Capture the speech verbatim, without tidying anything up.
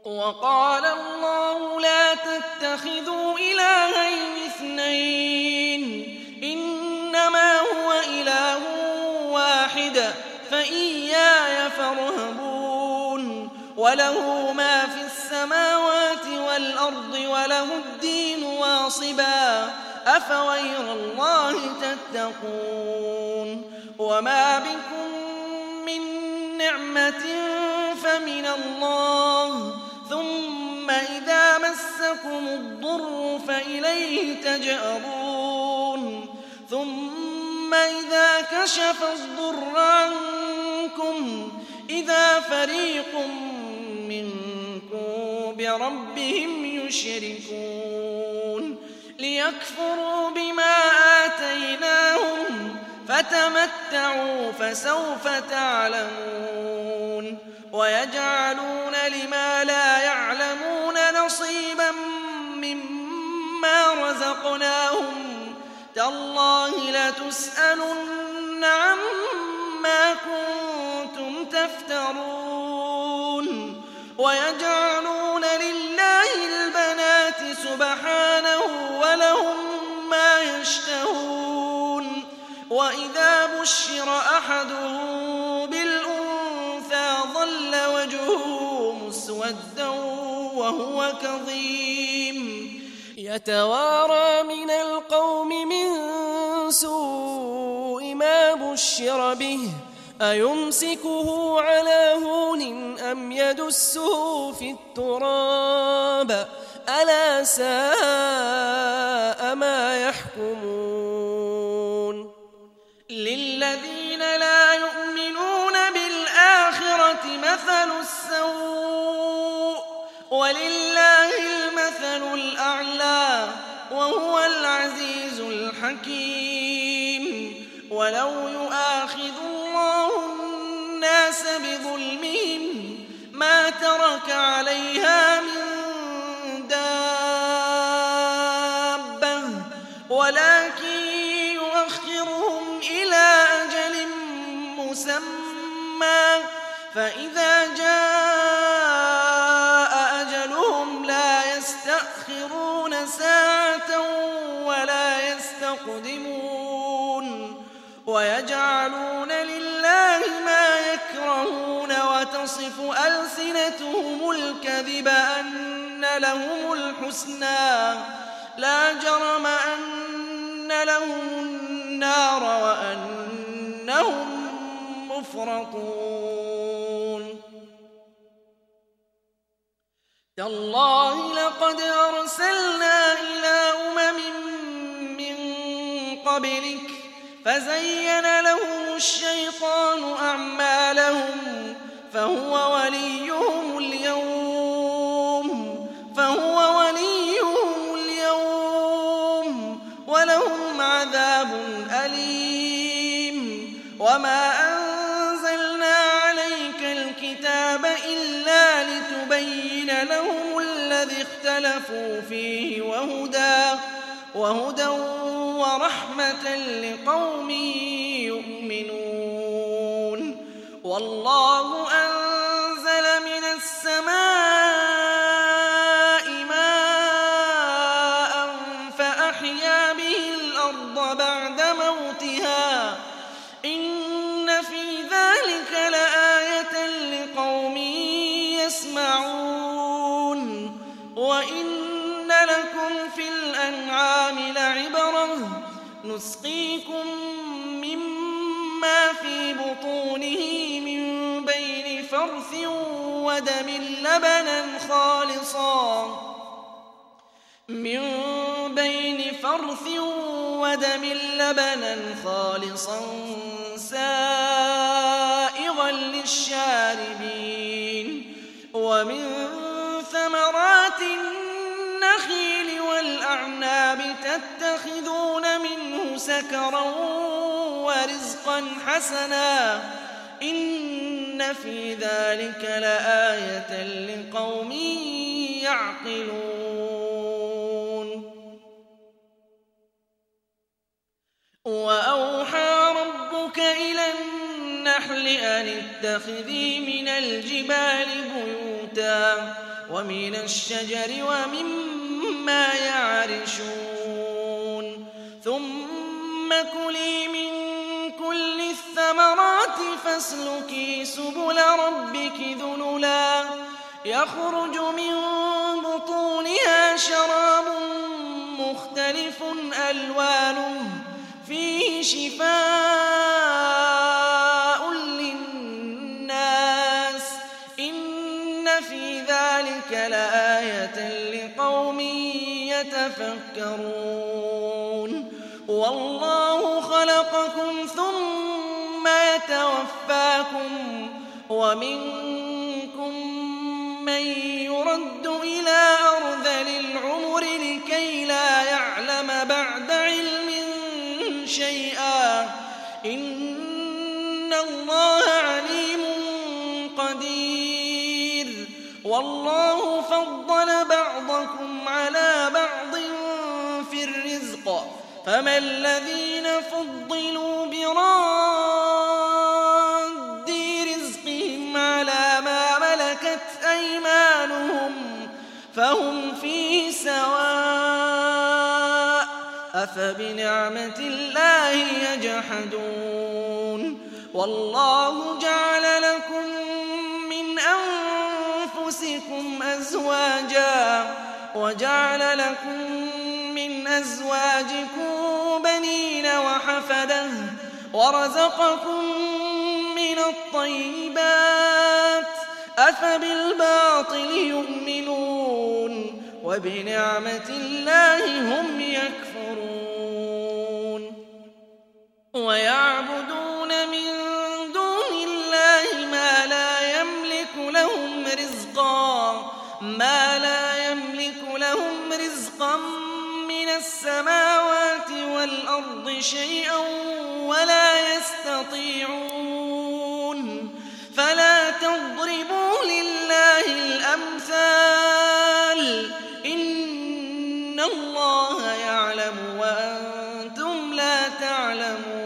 وقال الله لا تتخذوا إلهين اثنين إنما هو إله واحد فإياي فارهبون وله ما في السماوات والأرض وله الدين واصبا أفغير الله تتقون وما بكم من نعمة فمن الله ثم إذا مسكم الضر فإليه تجأرون ثم إذا كشف الضر عنكم إذا فريق منكم بربهم يشركون ليكفروا بما آتيناهم فتمتعوا فسوف تعلمون ويجعلون لما لا يعلمون نصيبا مما رزقناهم تالله لتسألن عما كنتم تفترون ويجعلون لله البنات سبحانه ولهم ما يشتهون وإذا بشر أحدهم بالأنثى ظل وجهه مسودا وهو كظيم يتوارى من القوم من سوء ما بشر به أيمسكه على هون أم يدسه في التراب ألا ساء ما يحكمون للذين لا يؤمنون بالآخرة مثل السوء ولله المثل الأعلى وهو العزيز الحكيم ولو يؤاخذ الله الناس بظلمهم ما ترك عليها من دابة ولكن يؤخرهم إلى أجل مسمى فإذا جاء أجلهم لا يستأخرون ساعة ولا يستقدمون ويجعلون لله ما يكرهون وتصف ألسنتهم الكذب أن لهم الحسنى لا جرم أن لهم النار وأنهم مفرطون تالله لقد أرسلنا إلى أمم من قبلك فزين لهم الشيطان أعمالهم فهو وليهم اليوم فهو وليهم اليوم ولهم عذاب أليم وما أنزلنا عليك الكتاب إلا لتبين لهم الذي اختلفوا فيه وهدى وهدى ورحمة لقوم يؤمنون والله أنزل من السماء ماء فأحيا به الأرض بعد موتها إن في ذلك لآية لقوم يسمعون وإن لكم في الأنعام لعبرة نسقيكم مما في بطونه من بين فرث ودم لبنا خالصا من بين فرث ودم لبنا خالصا سائغا للشاربين ومن ثمرات النخيل والأعناب تتخذون منه سكرا ورزقا حسنا إن في ذلك لآية لقوم يعقلون وأوحى ربك إلى النحل أن اتخذي من الجبال بيوتا ومن الشجر ومما يعرشون ثم كلي من كل الثمرات فاسلكي سبل ربك ذللا يخرج من بطونها شراب مختلف ألوانه فيه شفاء للناس إن في ذلك لآية لقوم يتفكرون والله خلقكم ثم يتوفاكم ومنكم من يرد إلى أرذل العمر لكي لا يعلم بعد علم شيئا إن الله عليم قدير والله فضل بعضكم على بعض في الرزق فما الذين فضلوا براد رزقهم على ما ملكت أيمانهم فهم فيه سواء أفبنعمة الله يجحدون والله جعل لكم من أنفسكم أزواجا وجعل لكم من أزواجكم بنين وحفدة ورزقكم من الطيبات أفبالباطل يؤمنون وبنعمة الله هم يكفرون ويعبدون من دون الله ما لا يملك لهم رزقا ما لا يملك لهم رزقا من السماوات والأرض شيئا ولا يستطيعون فلا تضربوا لله الأمثال إن الله يعلم وأنتم لا تعلمون